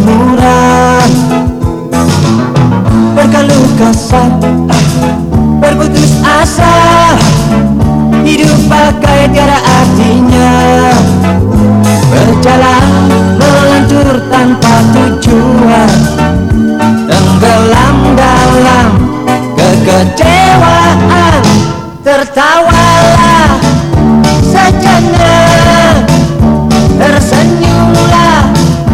murah, berkeluh kesah, berputus asa, hidup bagai tiada artinya, berjalan melantur tanpa tujuan, tenggelam dalam kekecewaan. Tertawalah sejenak, tersenyumlah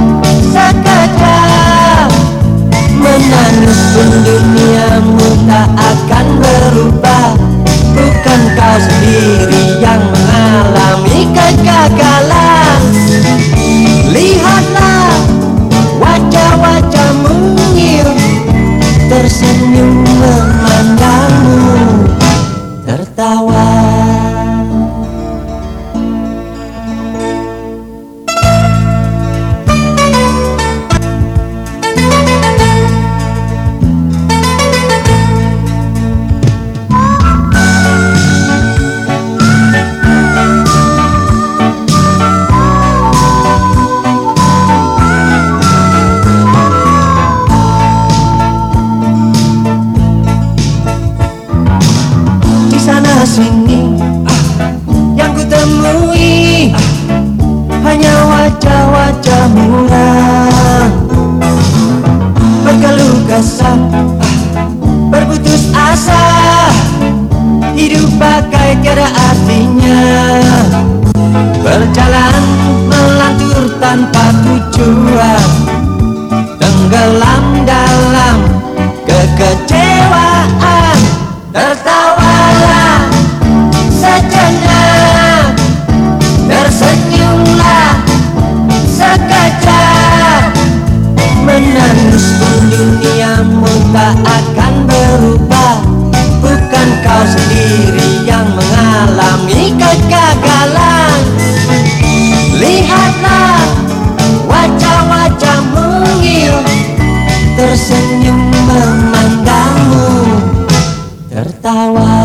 sekejap, menangis pun duniamu tak akan berubah. Bukan kau sendiri yang mengalami kegagalan. Lihatlah wajah-wajah mungil, tersenyum memandangmu, tertawa. Sini yang ku temui hanya wajah-wajah murah, berkeluh kesah, berputus asa, hidup bagai tiada artinya, berjalan melantur tanpa tujuan, tenggelam dalam kekecewaan. Tertawalah sejenak, tersenyumlah sekejap, menangis pun duniamu tak akan berubah. Bukan kau sendiri yang mengalami kegagalan. Lihatlah wajah-wajah mungil, tersenyum memandangmu, tertawa.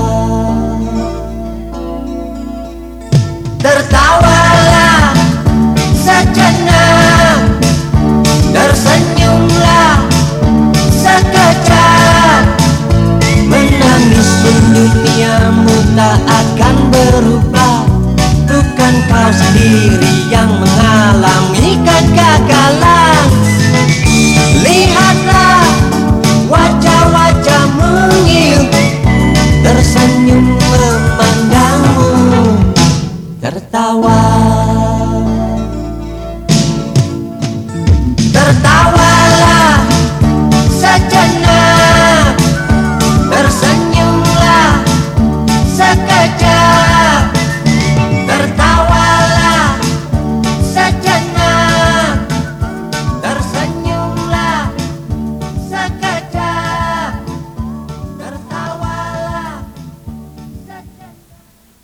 Tertawalah sejenak, tersenyumlah sekejap, menangis pun duniamu tak akan berubah. Bukan kau sendiri yang mengalami kegagalan. Lihatlah wajah-wajah mungil, tersenyum memandangmu, tertawa.